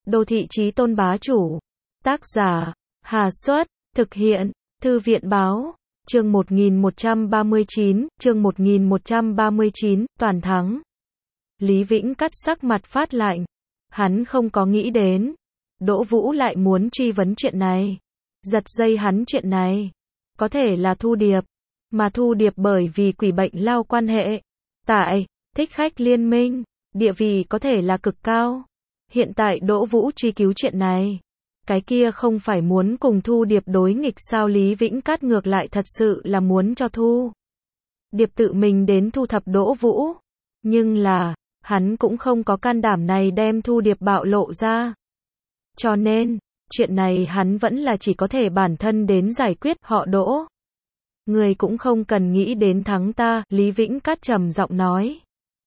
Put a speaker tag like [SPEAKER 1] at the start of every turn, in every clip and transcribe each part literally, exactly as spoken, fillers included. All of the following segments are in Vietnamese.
[SPEAKER 1] Đô thị chí tôn bá chủ. Tác giả, Hà Xuất, thực hiện, Thư viện báo, chương một nghìn một trăm ba mươi chín, chương một nghìn một trăm ba mươi chín, toàn thắng. Lý Vĩnh Cắt sắc mặt phát lạnh. Hắn không có nghĩ đến. Đỗ Vũ lại muốn truy vấn chuyện này. Giật dây hắn chuyện này. Có thể là Thu Điệp. Mà Thu Điệp bởi vì quỷ bệnh lao quan hệ. Tại, thích khách liên minh, địa vị có thể là cực cao. Hiện tại Đỗ Vũ truy cứu chuyện này. Cái kia không phải muốn cùng Thu Điệp đối nghịch sao? Lý Vĩnh Cát ngược lại thật sự là muốn cho Thu Điệp tự mình đến thu thập Đỗ Vũ. Nhưng là, hắn cũng không có can đảm này đem Thu Điệp bạo lộ ra. Cho nên, chuyện này hắn vẫn là chỉ có thể bản thân đến giải quyết. Họ Đỗ, người cũng không cần nghĩ đến thắng ta, Lý Vĩnh Cát trầm giọng nói.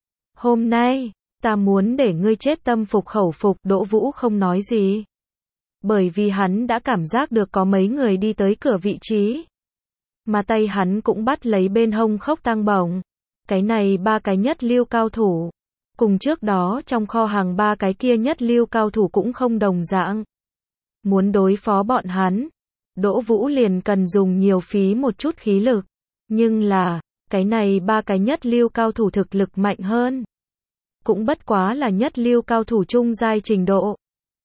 [SPEAKER 1] Hôm nay, ta muốn để ngươi chết tâm phục khẩu phục. Đỗ Vũ không nói gì. Bởi vì hắn đã cảm giác được có mấy người đi tới cửa vị trí. Mà tay hắn cũng bắt lấy bên hông Khốc Tăng Bổng. Cái này ba cái nhất lưu cao thủ. Cùng trước đó trong kho hàng ba cái kia nhất lưu cao thủ cũng không đồng dạng. Muốn đối phó bọn hắn, Đỗ Vũ liền cần dùng nhiều phí một chút khí lực. Nhưng là, cái này ba cái nhất lưu cao thủ thực lực mạnh hơn. Cũng bất quá là nhất lưu cao thủ trung giai trình độ.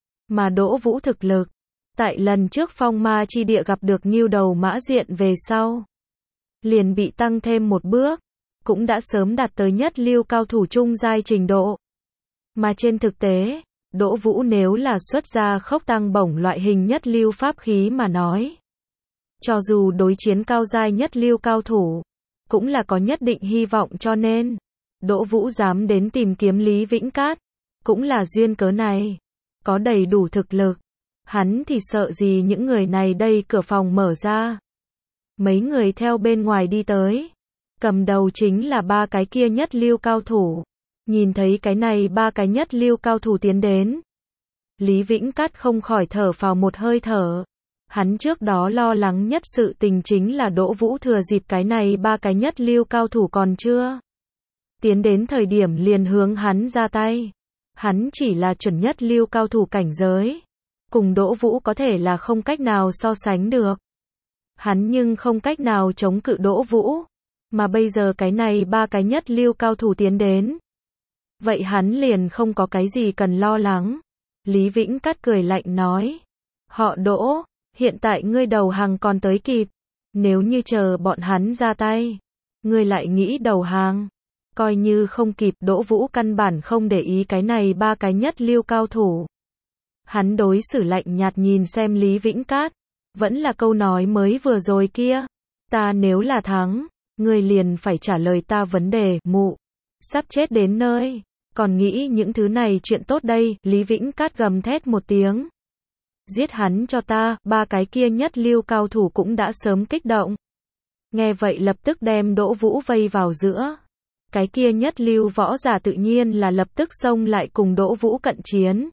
[SPEAKER 1] Mà Đỗ Vũ thực lực, tại lần trước phong ma chi địa gặp được Ngưu Đầu Mã Diện về sau, liền bị tăng thêm một bước, cũng đã sớm đạt tới nhất lưu cao thủ trung giai trình độ. Mà trên thực tế, Đỗ Vũ nếu là xuất ra Khốc Tăng Bổng loại hình nhất lưu pháp khí mà nói, cho dù đối chiến cao giai nhất lưu cao thủ, cũng là có nhất định hy vọng. Cho nên, Đỗ Vũ dám đến tìm kiếm Lý Vĩnh Cát, cũng là duyên cớ này. Có đầy đủ thực lực, hắn thì sợ gì những người này đây? Cửa phòng mở ra, mấy người theo bên ngoài đi tới. Cầm đầu chính là ba cái kia nhất lưu cao thủ. Nhìn thấy cái này ba cái nhất lưu cao thủ tiến đến, Lý Vĩnh Cát không khỏi thở phào một hơi thở. Hắn trước đó lo lắng nhất sự tình chính là Đỗ Vũ thừa dịp cái này ba cái nhất lưu cao thủ còn chưa tiến đến thời điểm liền hướng hắn ra tay. Hắn chỉ là chuẩn nhất lưu cao thủ cảnh giới, cùng Đỗ Vũ có thể là không cách nào so sánh được. Hắn nhưng không cách nào chống cự Đỗ Vũ, mà bây giờ cái này ba cái nhất lưu cao thủ tiến đến, vậy hắn liền không có cái gì cần lo lắng. Lý Vĩnh Cát cười lạnh nói, họ Đỗ, hiện tại ngươi đầu hàng còn tới kịp. Nếu như chờ bọn hắn ra tay, ngươi lại nghĩ đầu hàng, coi như không kịp. Đỗ Vũ căn bản không để ý cái này ba cái nhất lưu cao thủ. Hắn đối xử lạnh nhạt nhìn xem Lý Vĩnh Cát, vẫn là câu nói mới vừa rồi kia. Ta nếu là thắng, ngươi liền phải trả lời ta vấn đề. Mụ, sắp chết đến nơi, còn nghĩ những thứ này chuyện tốt đây? Lý Vĩnh Cát gầm thét một tiếng. Giết hắn cho ta. Ba cái kia nhất lưu cao thủ cũng đã sớm kích động. Nghe vậy lập tức đem Đỗ Vũ vây vào giữa. Cái kia nhất lưu võ giả tự nhiên là lập tức xông lại cùng Đỗ Vũ cận chiến.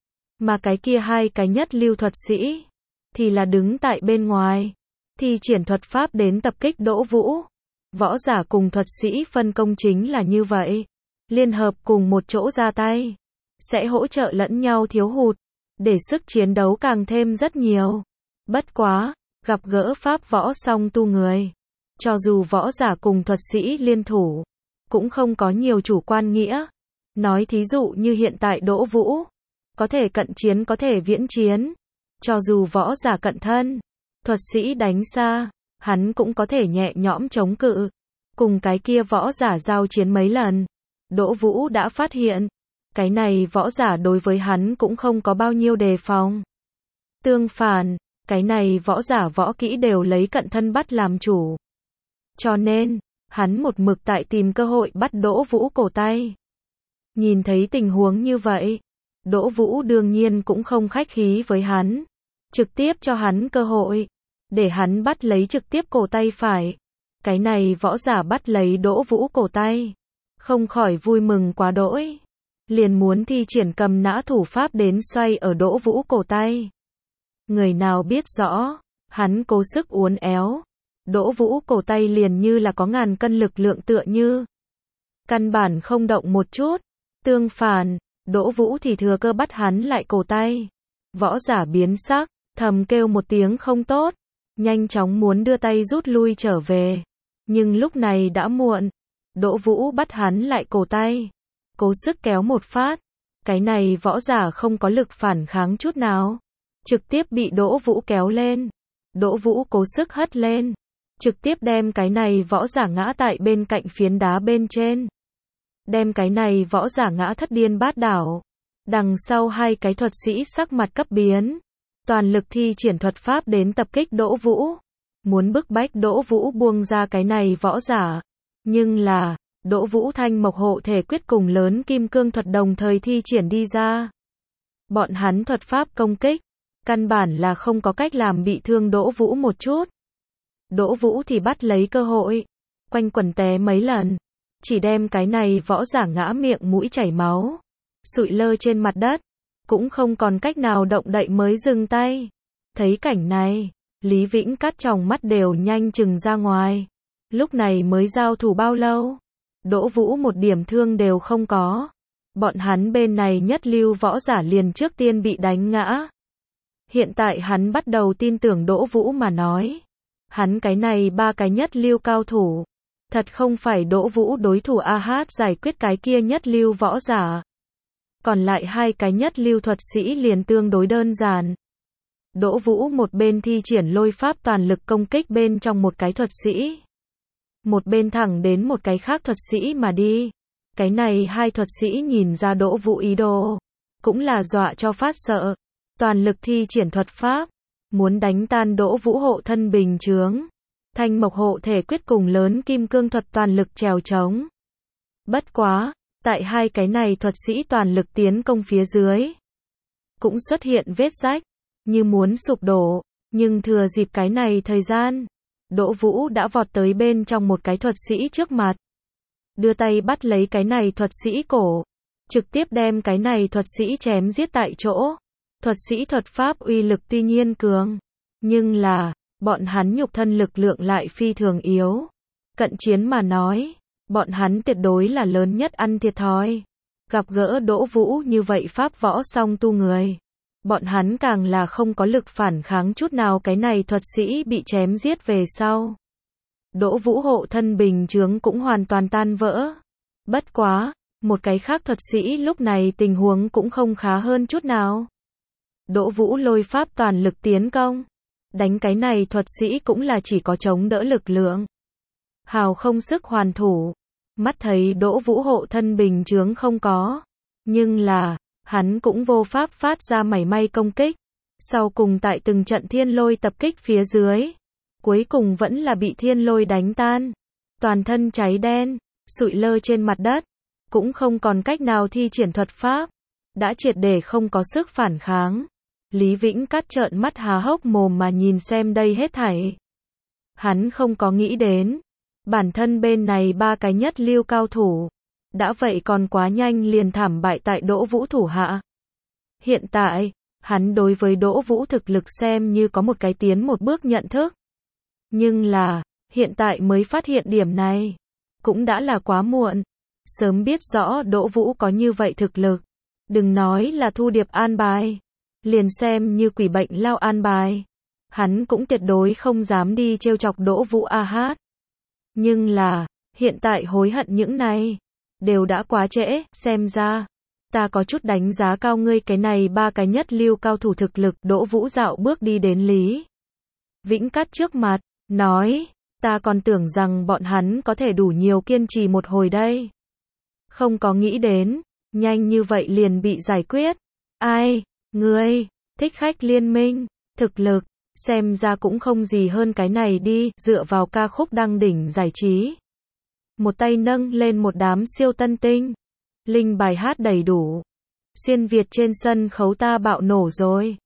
[SPEAKER 1] Mà cái kia hai cái nhất lưu thuật sĩ thì là đứng tại bên ngoài, thi triển thuật pháp đến tập kích Đỗ Vũ. Võ giả cùng thuật sĩ phân công chính là như vậy, liên hợp cùng một chỗ ra tay, sẽ hỗ trợ lẫn nhau thiếu hụt, để sức chiến đấu càng thêm rất nhiều. Bất quá, gặp gỡ pháp võ song tu người, cho dù võ giả cùng thuật sĩ liên thủ, cũng không có nhiều chủ quan nghĩa. Nói thí dụ như hiện tại Đỗ Vũ, có thể cận chiến có thể viễn chiến. Cho dù võ giả cận thân, thuật sĩ đánh xa, hắn cũng có thể nhẹ nhõm chống cự. Cùng cái kia võ giả giao chiến mấy lần, Đỗ Vũ đã phát hiện, cái này võ giả đối với hắn cũng không có bao nhiêu đề phòng. Tương phản, cái này võ giả võ kỹ đều lấy cận thân bắt làm chủ. Cho nên, hắn một mực tại tìm cơ hội bắt Đỗ Vũ cổ tay. Nhìn thấy tình huống như vậy, Đỗ Vũ đương nhiên cũng không khách khí với hắn, trực tiếp cho hắn cơ hội, để hắn bắt lấy trực tiếp cổ tay phải. Cái này võ giả bắt lấy Đỗ Vũ cổ tay, không khỏi vui mừng quá đỗi, liền muốn thi triển cầm nã thủ pháp đến xoay ở Đỗ Vũ cổ tay. Người nào biết rõ, hắn cố sức uốn éo, Đỗ Vũ cổ tay liền như là có ngàn cân lực lượng tựa như căn bản không động một chút. Tương phản, Đỗ Vũ thì thừa cơ bắt hắn lại cổ tay. Võ giả biến sắc, thầm kêu một tiếng không tốt, nhanh chóng muốn đưa tay rút lui trở về. Nhưng lúc này đã muộn. Đỗ Vũ bắt hắn lại cổ tay, cố sức kéo một phát. Cái này võ giả không có lực phản kháng chút nào, trực tiếp bị Đỗ Vũ kéo lên. Đỗ Vũ cố sức hất lên, trực tiếp đem cái này võ giả ngã tại bên cạnh phiến đá bên trên. Đem cái này võ giả ngã thất điên bát đảo. Đằng sau hai cái thuật sĩ sắc mặt cấp biến, toàn lực thi triển thuật pháp đến tập kích Đỗ Vũ, muốn bức bách Đỗ Vũ buông ra cái này võ giả. Nhưng là, Đỗ Vũ Thanh Mộc Hộ Thể Quyết cùng lớn kim cương thuật đồng thời thi triển đi ra. Bọn hắn thuật pháp công kích, căn bản là không có cách làm bị thương Đỗ Vũ một chút. Đỗ Vũ thì bắt lấy cơ hội, quanh quẩn té mấy lần, chỉ đem cái này võ giả ngã miệng mũi chảy máu, sụi lơ trên mặt đất, cũng không còn cách nào động đậy mới dừng tay. Thấy cảnh này, Lý Vĩnh Cát tròng mắt đều nhanh chừng ra ngoài. Lúc này mới giao thủ bao lâu? Đỗ Vũ một điểm thương đều không có. Bọn hắn bên này nhất lưu võ giả liền trước tiên bị đánh ngã. Hiện tại hắn bắt đầu tin tưởng Đỗ Vũ mà nói. Hắn cái này ba cái nhất lưu cao thủ. Thật không phải Đỗ Vũ đối thủ a hát giải quyết cái kia nhất lưu võ giả. Còn lại hai cái nhất lưu thuật sĩ liền tương đối đơn giản. Đỗ Vũ một bên thi triển lôi pháp toàn lực công kích bên trong một cái thuật sĩ. Một bên thẳng đến một cái khác thuật sĩ mà đi. Cái này hai thuật sĩ nhìn ra Đỗ Vũ ý đồ, cũng là dọa cho phát sợ. Toàn lực thi triển thuật pháp, muốn đánh tan Đỗ Vũ hộ thân bình chướng. Thanh Mộc Hộ Thể Quyết cùng lớn kim cương thuật toàn lực trèo trống. Bất quá, tại hai cái này thuật sĩ toàn lực tiến công phía dưới, cũng xuất hiện vết rách, như muốn sụp đổ. Nhưng thừa dịp cái này thời gian, Đỗ Vũ đã vọt tới bên trong một cái thuật sĩ trước mặt. Đưa tay bắt lấy cái này thuật sĩ cổ, trực tiếp đem cái này thuật sĩ chém giết tại chỗ. Thuật sĩ thuật pháp uy lực tuy nhiên cường, nhưng là, bọn hắn nhục thân lực lượng lại phi thường yếu. Cận chiến mà nói, bọn hắn tuyệt đối là lớn nhất ăn thiệt thòi. Gặp gỡ Đỗ Vũ như vậy pháp võ song tu người, bọn hắn càng là không có lực phản kháng chút nào. Cái này thuật sĩ bị chém giết về sau, Đỗ Vũ hộ thân bình chướng cũng hoàn toàn tan vỡ. Bất quá, một cái khác thuật sĩ lúc này tình huống cũng không khá hơn chút nào. Đỗ Vũ lôi pháp toàn lực tiến công, đánh cái này thuật sĩ cũng là chỉ có chống đỡ lực lượng, hào không sức hoàn thủ. Mắt thấy Đỗ Vũ hộ thân bình chướng không có, nhưng là, hắn cũng vô pháp phát ra mảy may công kích. Sau cùng tại từng trận thiên lôi tập kích phía dưới, cuối cùng vẫn là bị thiên lôi đánh tan. Toàn thân cháy đen, sụi lơ trên mặt đất, cũng không còn cách nào thi triển thuật pháp, đã triệt để không có sức phản kháng. Lý Vĩnh Cát trợn mắt há hốc mồm mà nhìn xem đây hết thảy. Hắn không có nghĩ đến, bản thân bên này ba cái nhất lưu cao thủ, đã vậy còn quá nhanh liền thảm bại tại Đỗ Vũ thủ hạ. Hiện tại, hắn đối với Đỗ Vũ thực lực xem như có một cái tiến một bước nhận thức. Nhưng là, hiện tại mới phát hiện điểm này, cũng đã là quá muộn. Sớm biết rõ Đỗ Vũ có như vậy thực lực, đừng nói là thu điệp an bài, liền xem như quỷ bệnh lao an bài, hắn cũng tuyệt đối không dám đi trêu chọc Đỗ Vũ a hát. Nhưng là, hiện tại hối hận những này, đều đã quá trễ. Xem ra, ta có chút đánh giá cao ngươi cái này ba cái nhất lưu cao thủ thực lực. Đỗ Vũ dạo bước đi đến Lý Vĩnh Cát trước mặt, nói, ta còn tưởng rằng bọn hắn có thể đủ nhiều kiên trì một hồi đây. Không có nghĩ đến, nhanh như vậy liền bị giải quyết. Ai, ngươi, thích khách liên minh, thực lực, xem ra cũng không gì hơn cái này đi. Dựa vào ca khúc đăng đỉnh giải trí, một tay nâng lên một đám siêu tân tinh, linh bài hát đầy đủ, xuyên Việt trên sân khấu ta bạo nổ rồi.